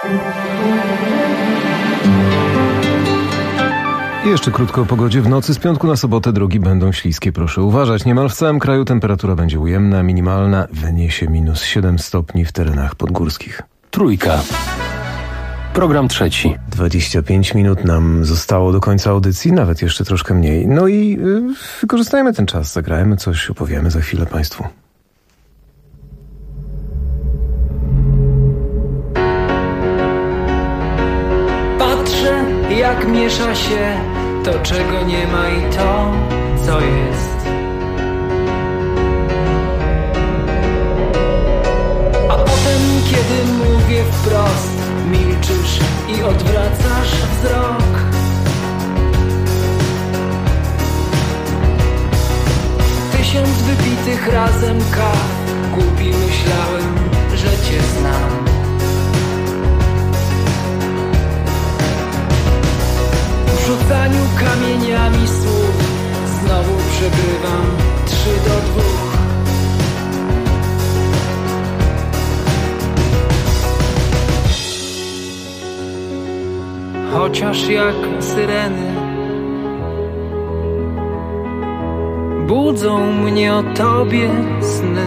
I jeszcze krótko o pogodzie. W nocy z piątku na sobotę drogi będą śliskie. Proszę uważać. Niemal w całym kraju temperatura będzie ujemna, minimalna wyniesie -7 stopni w terenach podgórskich. Trójka. Program trzeci. 25 minut nam zostało do końca audycji, nawet jeszcze troszkę mniej. No i wykorzystajmy ten czas, zagrajmy coś, opowiemy za chwilę Państwu. Patrzę, jak miesza się to, czego nie ma i to, co jest. A potem, kiedy mówię wprost, milczysz i odwracasz wzrok. Tysiąc wypitych razem kaw, głupi myślałem, że cię znam. chociaż jak syreny budzą mnie o tobie sny.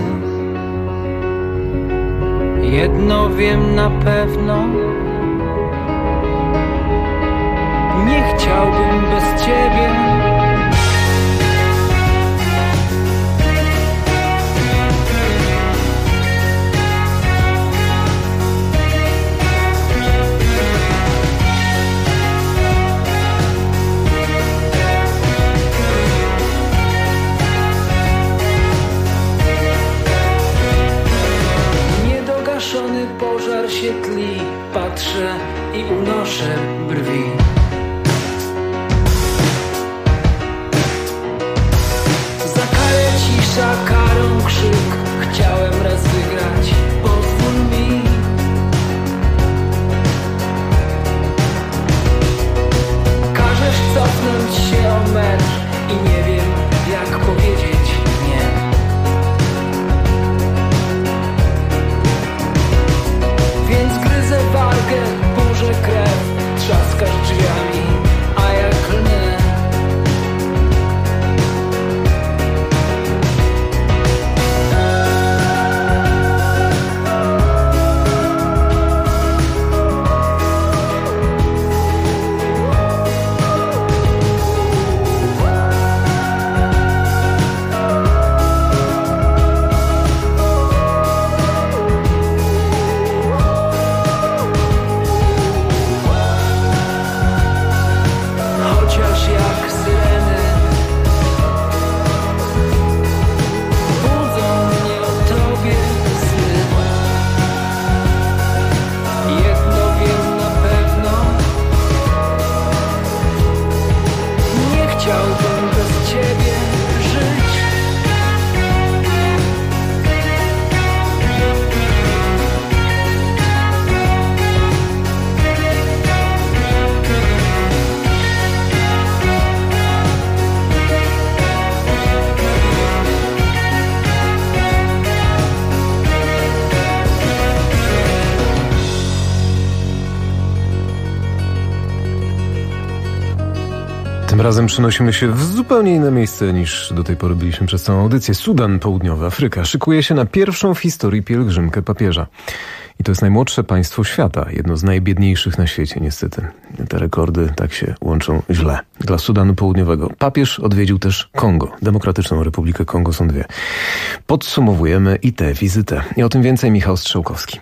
Jedno wiem na pewno, nie chciałbym bez ciebie. Niedogaszony pożar się tli, patrzę i unoszę brwi. Cisza, karą krzyk, chciałem raz wygrać, pozwól mi. Każesz cofnąć się o metr i nie wiem jak powiedzieć nie. Więc gryzę wargę, burzę krew, trzaskasz drzwiami, a ja klnę. Tym razem przenosimy się w zupełnie inne miejsce niż do tej pory byliśmy przez całą audycję. Sudan Południowy, Afryka, szykuje się na pierwszą w historii pielgrzymkę papieża. I to jest najmłodsze państwo świata, jedno z najbiedniejszych na świecie niestety. Te rekordy tak się łączą źle. Dla Sudanu Południowego papież odwiedził też Kongo. Demokratyczną Republikę Kongo są dwie. Podsumowujemy i tę wizytę. I o tym więcej Michał Strzałkowski.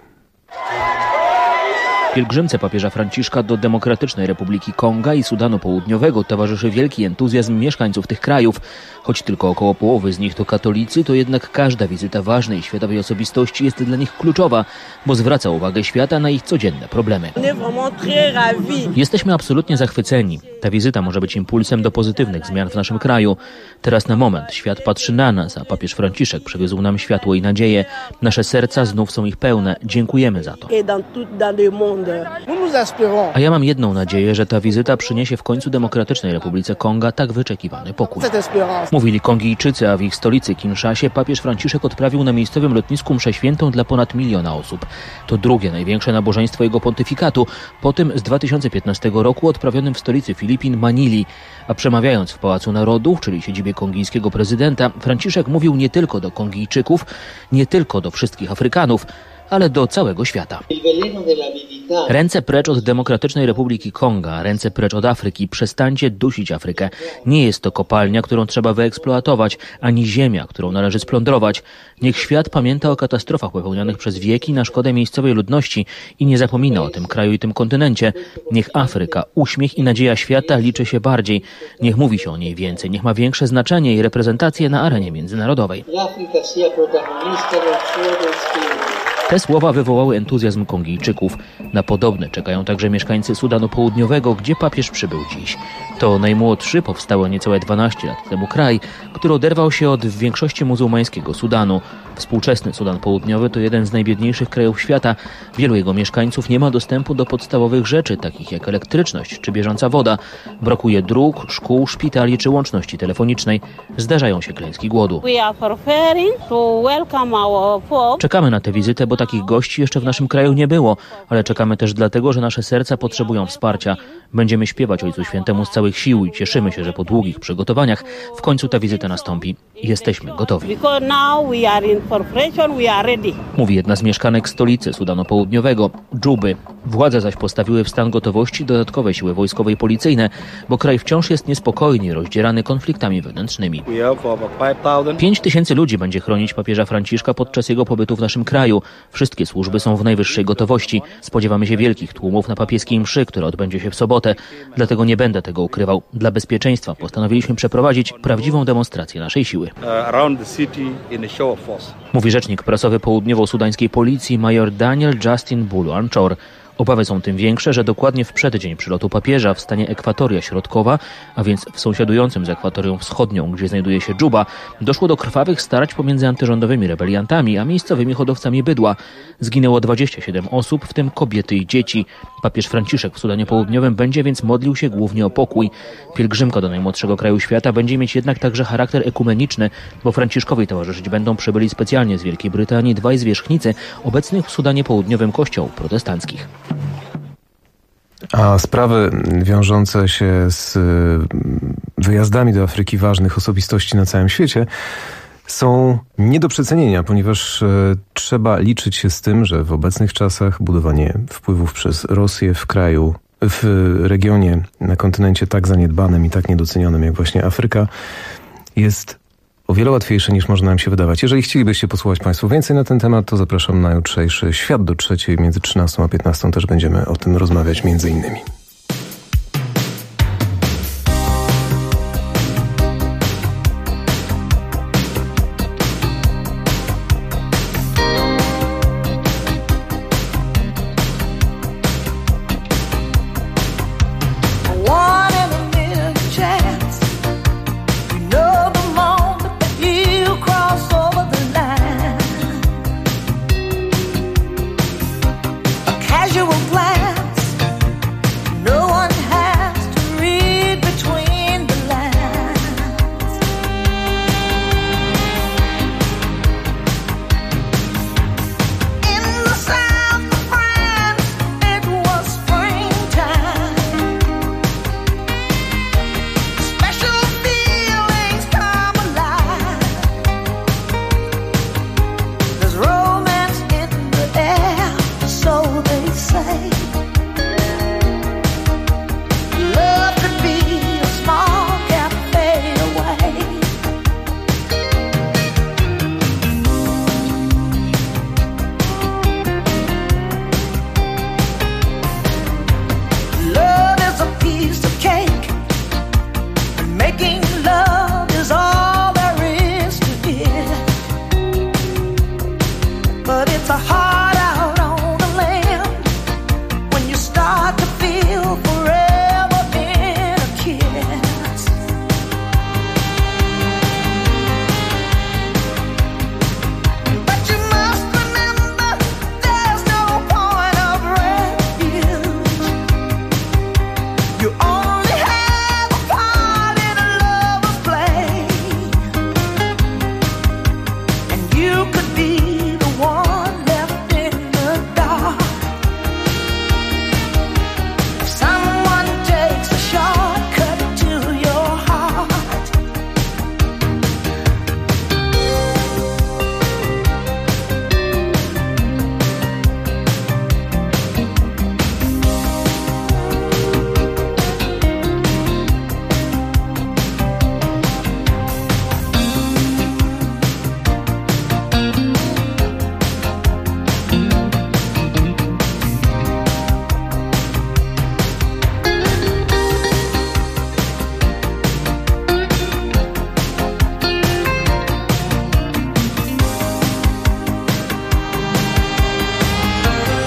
Pielgrzymce papieża Franciszka do Demokratycznej Republiki Konga i Sudanu Południowego towarzyszy wielki entuzjazm mieszkańców tych krajów. Choć tylko około połowy z nich to katolicy, to jednak każda wizyta ważnej światowej osobistości jest dla nich kluczowa, bo zwraca uwagę świata na ich codzienne problemy. Jesteśmy absolutnie zachwyceni. Ta wizyta może być impulsem do pozytywnych zmian w naszym kraju. Teraz na moment świat patrzy na nas, a papież Franciszek przywiózł nam światło i nadzieję. Nasze serca znów są ich pełne. Dziękujemy za to. A ja mam jedną nadzieję, że ta wizyta przyniesie w końcu Demokratycznej Republice Konga tak wyczekiwany pokój. Mówili Kongijczycy, a w ich stolicy Kinszasie papież Franciszek odprawił na miejscowym lotnisku mszę świętą dla ponad 1 000 000 osób. To drugie największe nabożeństwo jego pontyfikatu, po tym z 2015 roku odprawionym w stolicy Filipin Manili. A przemawiając w Pałacu Narodów, czyli siedzibie kongijskiego prezydenta, Franciszek mówił nie tylko do Kongijczyków, nie tylko do wszystkich Afrykanów, ale do całego świata. Ręce precz od Demokratycznej Republiki Konga, ręce precz od Afryki. Przestańcie dusić Afrykę. Nie jest to kopalnia, którą trzeba wyeksploatować, ani ziemia, którą należy splądrować. Niech świat pamięta o katastrofach popełnionych przez wieki na szkodę miejscowej ludności i nie zapomina o tym kraju i tym kontynencie. Niech Afryka, uśmiech i nadzieja świata liczy się bardziej. Niech mówi się o niej więcej, niech ma większe znaczenie i reprezentację na arenie międzynarodowej. Te słowa wywołały entuzjazm Kongijczyków. Na podobne czekają także mieszkańcy Sudanu Południowego, gdzie papież przybył dziś. To najmłodszy, powstały niecałe 12 lat temu kraj, który oderwał się od w większości muzułmańskiego Sudanu. Współczesny Sudan Południowy to jeden z najbiedniejszych krajów świata. Wielu jego mieszkańców nie ma dostępu do podstawowych rzeczy, takich jak elektryczność czy bieżąca woda. Brakuje dróg, szkół, szpitali czy łączności telefonicznej. Zdarzają się klęski głodu. Czekamy na tę wizytę, bo takich gości jeszcze w naszym kraju nie było, ale czekamy też dlatego, że nasze serca potrzebują wsparcia. Będziemy śpiewać Ojcu Świętemu z całych sił i cieszymy się, że po długich przygotowaniach w końcu ta wizyta nastąpi. Jesteśmy gotowi. Mówi jedna z mieszkanek stolicy Sudanu Południowego, Dżuby. Władze zaś postawiły w stan gotowości dodatkowe siły wojskowe i policyjne, bo kraj wciąż jest niespokojny, rozdzierany konfliktami wewnętrznymi. 5000 ludzi będzie chronić papieża Franciszka podczas jego pobytu w naszym kraju. Wszystkie służby są w najwyższej gotowości. Spodziewamy się wielkich tłumów na papieskiej mszy, która odbędzie się w sobotę. Dlatego nie będę tego ukrywał. Dla bezpieczeństwa postanowiliśmy przeprowadzić prawdziwą demonstrację naszej siły. Mówi rzecznik prasowy południowo-sudańskiej policji major Daniel Justin Bulu-Anchor. Obawy są tym większe, że dokładnie w przeddzień przylotu papieża w stanie Ekwatoria Środkowa, a więc w sąsiadującym z Ekwatorią Wschodnią, gdzie znajduje się Dżuba, doszło do krwawych starć pomiędzy antyrządowymi rebeliantami a miejscowymi hodowcami bydła. Zginęło 27 osób, w tym kobiety i dzieci. Papież Franciszek w Sudanie Południowym będzie więc modlił się głównie o pokój. Pielgrzymka do najmłodszego kraju świata będzie mieć jednak także charakter ekumeniczny, bo Franciszkowi towarzyszyć będą przybyli specjalnie z Wielkiej Brytanii dwaj zwierzchnicy obecnych w Sudanie Południowym kościołów protestanckich. A sprawy wiążące się z wyjazdami do Afryki ważnych osobistości na całym świecie są nie do przecenienia, ponieważ trzeba liczyć się z tym, że w obecnych czasach budowanie wpływów przez Rosję w regionie, na kontynencie tak zaniedbanym i tak niedocenionym jak właśnie Afryka jest o wiele łatwiejsze niż może nam się wydawać. Jeżeli chcielibyście posłuchać Państwo więcej na ten temat, to zapraszam na jutrzejszy Świat do 3. Między 13 a 15 też będziemy o tym rozmawiać między innymi. Casual glance, no one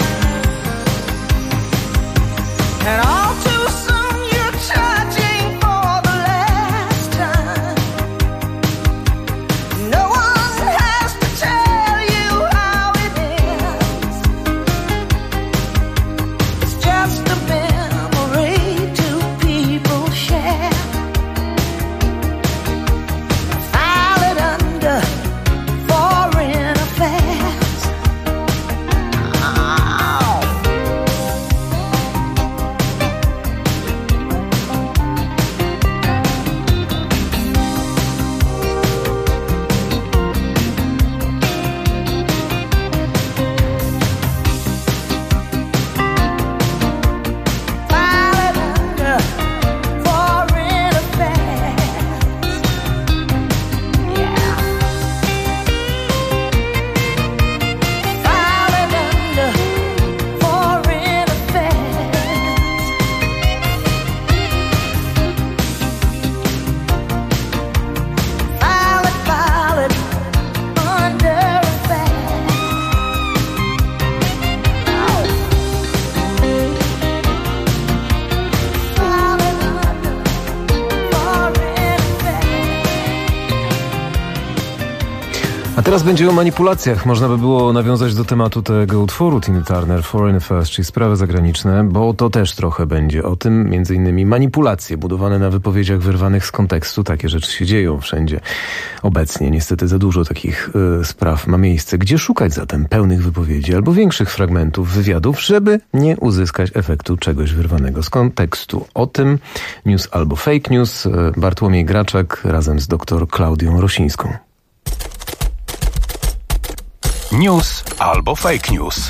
And all too soon you're charging for teraz będzie o manipulacjach. Można by było nawiązać do tematu tego utworu Tina Turner, Foreign Affairs, czyli sprawy zagraniczne, bo to też trochę będzie o tym, między innymi manipulacje budowane na wypowiedziach wyrwanych z kontekstu. Takie rzeczy się dzieją wszędzie obecnie. Niestety za dużo takich spraw ma miejsce. Gdzie szukać zatem pełnych wypowiedzi albo większych fragmentów wywiadów, żeby nie uzyskać efektu czegoś wyrwanego z kontekstu? O tym news albo fake news. Bartłomiej Graczak razem z dr Klaudią Rosińską. News albo fake news?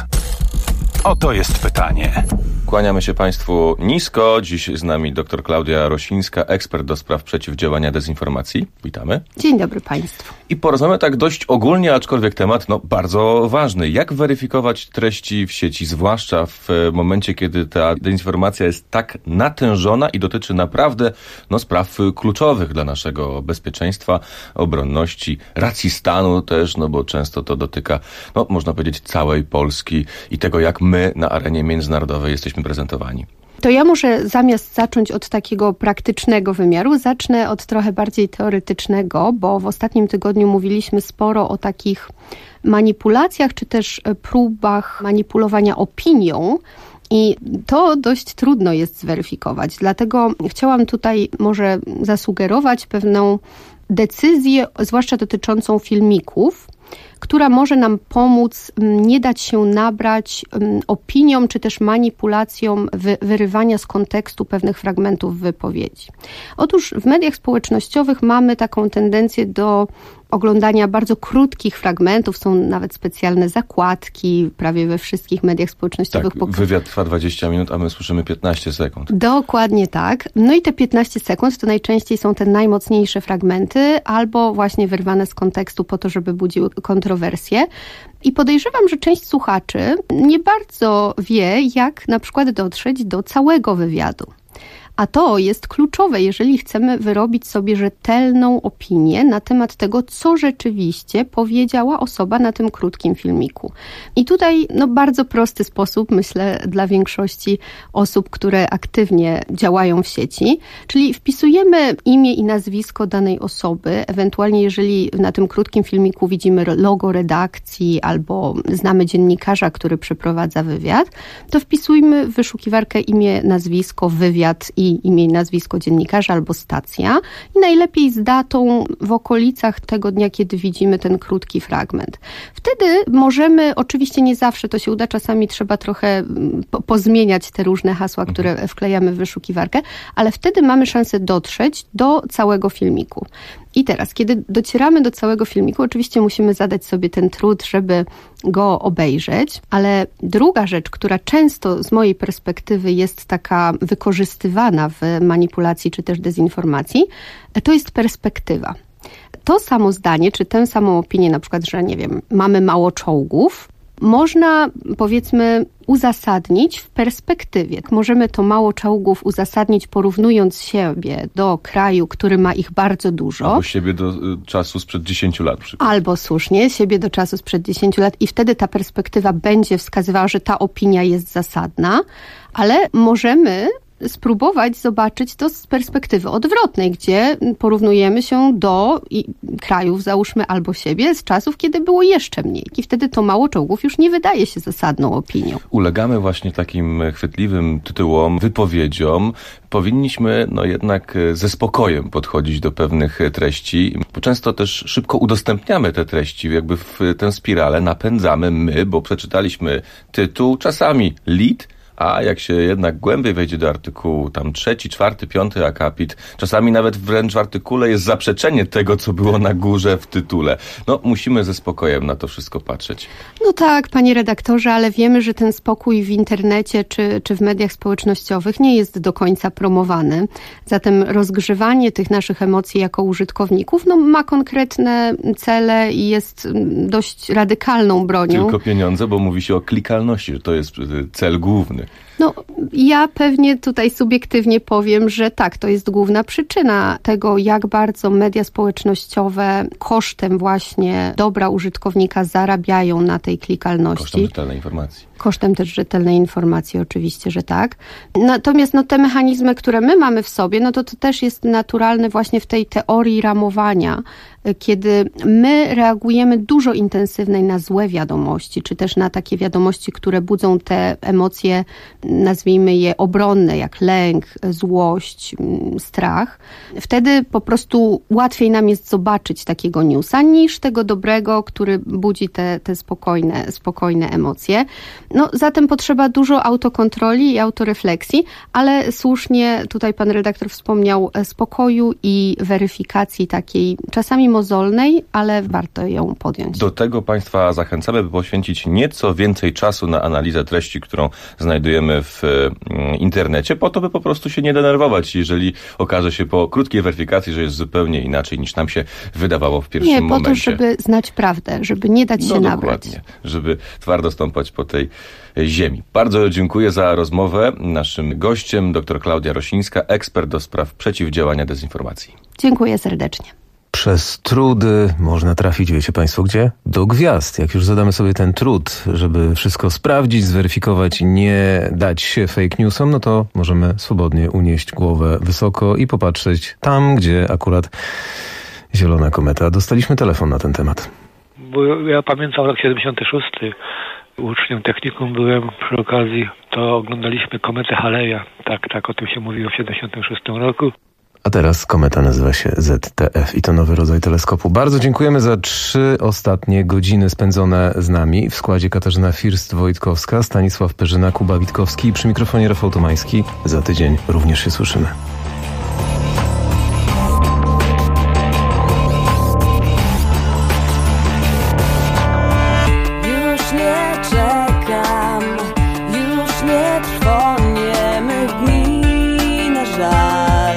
Oto jest pytanie. Kłaniamy się Państwu nisko. Dziś z nami dr Klaudia Rosińska, ekspert do spraw przeciwdziałania dezinformacji. Witamy. Dzień dobry Państwu. I porozmawiamy tak dość ogólnie, aczkolwiek temat bardzo ważny. Jak weryfikować treści w sieci, zwłaszcza w momencie, kiedy ta dezinformacja jest tak natężona i dotyczy naprawdę spraw kluczowych dla naszego bezpieczeństwa, obronności, racji stanu też, bo często to dotyka, można powiedzieć, całej Polski i tego, jak my na arenie międzynarodowej jesteśmy prezentowani. To ja może zamiast zacząć od takiego praktycznego wymiaru, zacznę od trochę bardziej teoretycznego, bo w ostatnim tygodniu mówiliśmy sporo o takich manipulacjach, czy też próbach manipulowania opinią. I to dość trudno jest zweryfikować. Dlatego chciałam tutaj może zasugerować pewną decyzję, zwłaszcza dotyczącą filmików, która może nam pomóc nie dać się nabrać opiniom czy też manipulacjom wyrywania z kontekstu pewnych fragmentów wypowiedzi. Otóż w mediach społecznościowych mamy taką tendencję do oglądania bardzo krótkich fragmentów. Są nawet specjalne zakładki prawie we wszystkich mediach społecznościowych. Tak, wywiad trwa 20 minut, a my słyszymy 15 sekund. Dokładnie tak. No i te 15 sekund to najczęściej są te najmocniejsze fragmenty albo właśnie wyrwane z kontekstu po to, żeby budziły kontrowersje. I podejrzewam, że część słuchaczy nie bardzo wie, jak na przykład dotrzeć do całego wywiadu. A to jest kluczowe, jeżeli chcemy wyrobić sobie rzetelną opinię na temat tego, co rzeczywiście powiedziała osoba na tym krótkim filmiku. I tutaj bardzo prosty sposób, myślę, dla większości osób, które aktywnie działają w sieci, czyli wpisujemy imię i nazwisko danej osoby, ewentualnie jeżeli na tym krótkim filmiku widzimy logo redakcji albo znamy dziennikarza, który przeprowadza wywiad, to wpisujmy w wyszukiwarkę imię, nazwisko, wywiad i imię i nazwisko dziennikarza albo stacja i najlepiej z datą w okolicach tego dnia, kiedy widzimy ten krótki fragment. Wtedy możemy, oczywiście nie zawsze to się uda, czasami trzeba trochę pozmieniać te różne hasła, które wklejamy w wyszukiwarkę, ale wtedy mamy szansę dotrzeć do całego filmiku. I teraz, kiedy docieramy do całego filmiku, oczywiście musimy zadać sobie ten trud, żeby go obejrzeć, ale druga rzecz, która często z mojej perspektywy jest taka wykorzystywana w manipulacji czy też dezinformacji, to jest perspektywa. To samo zdanie, czy tę samą opinię, na przykład, że mamy mało czołgów, można, powiedzmy, uzasadnić w perspektywie. Możemy to mało czołgów uzasadnić porównując siebie do kraju, który ma ich bardzo dużo. Albo siebie do czasu sprzed 10 lat. Albo słusznie, siebie do czasu sprzed 10 lat i wtedy ta perspektywa będzie wskazywała, że ta opinia jest zasadna, ale możemy spróbować zobaczyć to z perspektywy odwrotnej, gdzie porównujemy się do krajów, załóżmy, albo siebie z czasów, kiedy było jeszcze mniej. I wtedy to mało czołgów już nie wydaje się zasadną opinią. Ulegamy właśnie takim chwytliwym tytułom, wypowiedziom. Powinniśmy jednak ze spokojem podchodzić do pewnych treści, bo często też szybko udostępniamy te treści, jakby w tę spiralę napędzamy my, bo przeczytaliśmy tytuł, czasami lead, a jak się jednak głębiej wejdzie do artykułu, tam 3., 4., 5. akapit, czasami nawet wręcz w artykule jest zaprzeczenie tego, co było na górze w tytule. Musimy ze spokojem na to wszystko patrzeć. No tak, panie redaktorze, ale wiemy, że ten spokój w internecie czy w mediach społecznościowych nie jest do końca promowany. Zatem rozgrzewanie tych naszych emocji jako użytkowników ma konkretne cele i jest dość radykalną bronią. Tylko pieniądze, bo mówi się o klikalności, że to jest cel główny. mówimy? No, ja pewnie tutaj subiektywnie powiem, że tak, to jest główna przyczyna tego, jak bardzo media społecznościowe kosztem właśnie dobra użytkownika zarabiają na tej klikalności. Kosztem rzetelnej informacji. Kosztem też rzetelnej informacji, oczywiście, że tak. Natomiast te mechanizmy, które my mamy w sobie, to też jest naturalne właśnie w tej teorii ramowania, kiedy my reagujemy dużo intensywniej na złe wiadomości, czy też na takie wiadomości, które budzą te emocje, nazwijmy je obronne, jak lęk, złość, strach. Wtedy po prostu łatwiej nam jest zobaczyć takiego newsa, niż tego dobrego, który budzi te spokojne emocje. Zatem potrzeba dużo autokontroli i autorefleksji, ale słusznie tutaj pan redaktor wspomniał spokoju i weryfikacji takiej czasami mozolnej, ale warto ją podjąć. Do tego Państwa zachęcamy, by poświęcić nieco więcej czasu na analizę treści, którą znajdujemy w internecie, po to, by po prostu się nie denerwować, jeżeli okaże się po krótkiej weryfikacji, że jest zupełnie inaczej, niż nam się wydawało w pierwszym momencie. Nie, po to, żeby znać prawdę, żeby nie dać się nabrać. Dokładnie, żeby twardo stąpać po tej ziemi. Bardzo dziękuję za rozmowę. Naszym gościem dr Klaudia Rosińska, ekspert do spraw przeciwdziałania dezinformacji. Dziękuję serdecznie. Przez trudy można trafić, wiecie Państwo gdzie? Do gwiazd. Jak już zadamy sobie ten trud, żeby wszystko sprawdzić, zweryfikować i nie dać się fake newsom, to możemy swobodnie unieść głowę wysoko i popatrzeć tam, gdzie akurat zielona kometa. Dostaliśmy telefon na ten temat. Bo ja pamiętam rok 76. Uczniem technikum byłem przy okazji, to oglądaliśmy kometę Haleja. Tak, o tym się mówiło w 76 roku. A teraz kometa nazywa się ZTF i to nowy rodzaj teleskopu. Bardzo dziękujemy za 3 ostatnie godziny spędzone z nami. W składzie Katarzyna First-Wojtkowska, Stanisław Perzyna, Kuba Witkowski i przy mikrofonie Rafał Tomański. Za tydzień również się słyszymy. Już nie czekam, już nie trwonie mych dni na żal.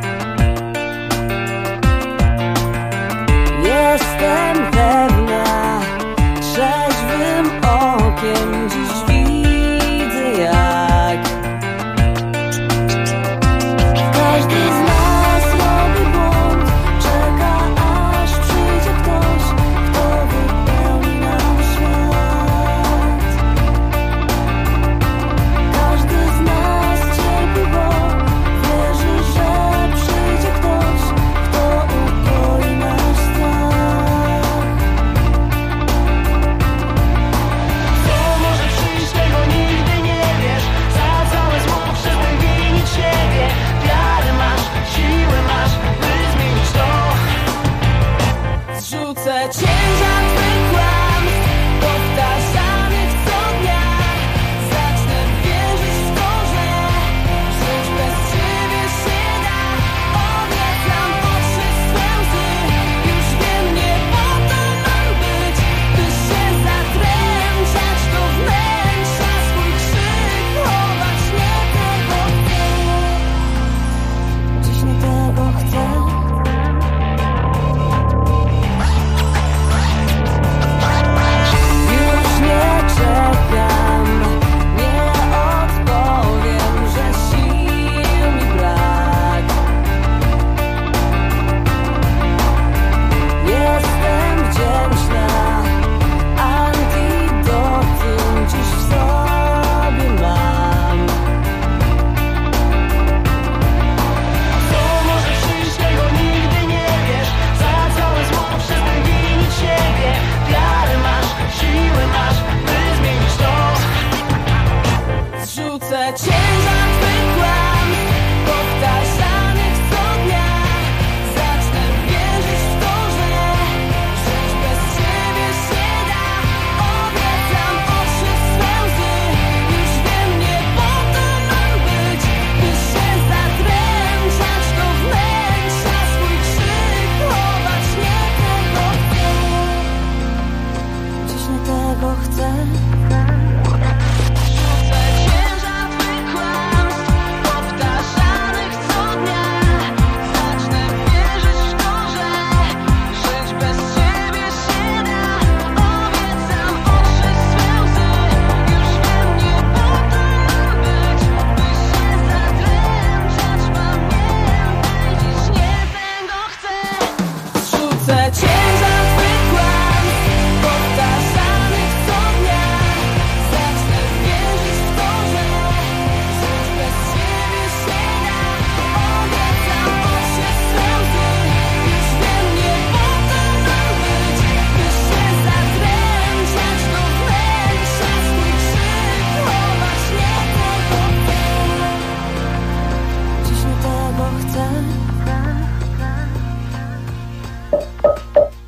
Jestem pewna, trzeźwym okiem dziś widzę, jak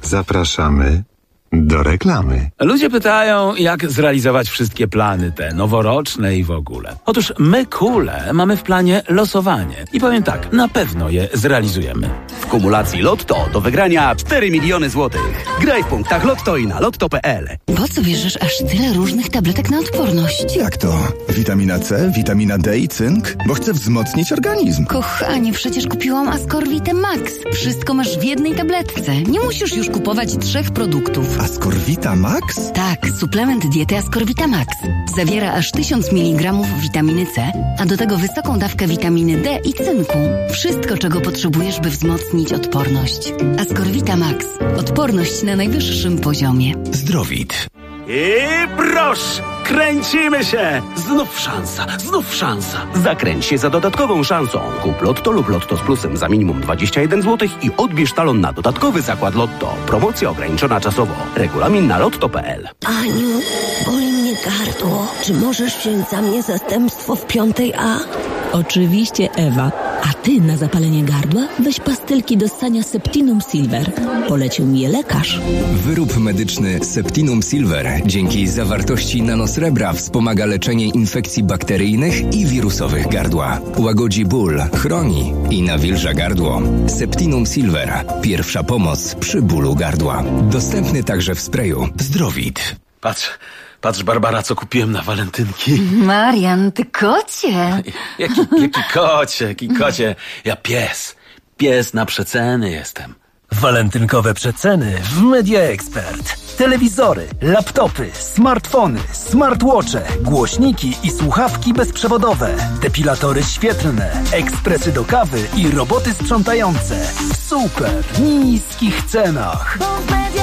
Zapraszamy do reklamy. Ludzie pytają, jak zrealizować wszystkie plany te noworoczne i w ogóle. Otóż my, Kule, mamy w planie losowanie. I powiem tak, na pewno je zrealizujemy. W kumulacji Lotto do wygrania 4 miliony złotych. Graj w punktach Lotto i na lotto.pl. Po co bierzesz aż tyle różnych tabletek na odporność? Jak to? Witamina C, witamina D i cynk? Bo chcę wzmocnić organizm. Kochanie, przecież kupiłam Ascorvitę Max. Wszystko masz w jednej tabletce. Nie musisz już kupować 3 produktów. Ascorvita Max? Tak, suplement diety Ascorvita Max. Zawiera aż 1000 mg witaminy C, a do tego wysoką dawkę witaminy D i cynku. Wszystko, czego potrzebujesz, by wzmocnić odporność. Ascorvita Max. Odporność na najwyższym poziomie. Zdrowit. I proszę, kręcimy się! Znów szansa. Zakręć się za dodatkową szansą. Kup Lotto lub Lotto z plusem za minimum 21 zł i odbierz talon na dodatkowy zakład Lotto. Promocja ograniczona czasowo. Regulamin na lotto.pl. Aniu, boli mnie gardło. Czy możesz wziąć za mnie zastępstwo w 5A? Oczywiście, Ewa. A ty na zapalenie gardła weź pastylki do ssania Septinum Silver. Polecił mi je lekarz. Wyrób medyczny Septinum Silver dzięki zawartości nanosrebra wspomaga leczenie infekcji bakteryjnych i wirusowych gardła. Łagodzi ból, chroni i nawilża gardło. Septinum Silver. Pierwsza pomoc przy bólu gardła. Dostępny także w sprayu. Zdrowit. Patrz, Barbara, co kupiłem na walentynki. Marian, ty kocie. Jaki kocie? Ja pies na przeceny jestem. Walentynkowe przeceny w Media Expert. Telewizory, laptopy, smartfony, smartwatche, głośniki i słuchawki bezprzewodowe, depilatory świetlne, ekspresy do kawy i roboty sprzątające w super niskich cenach.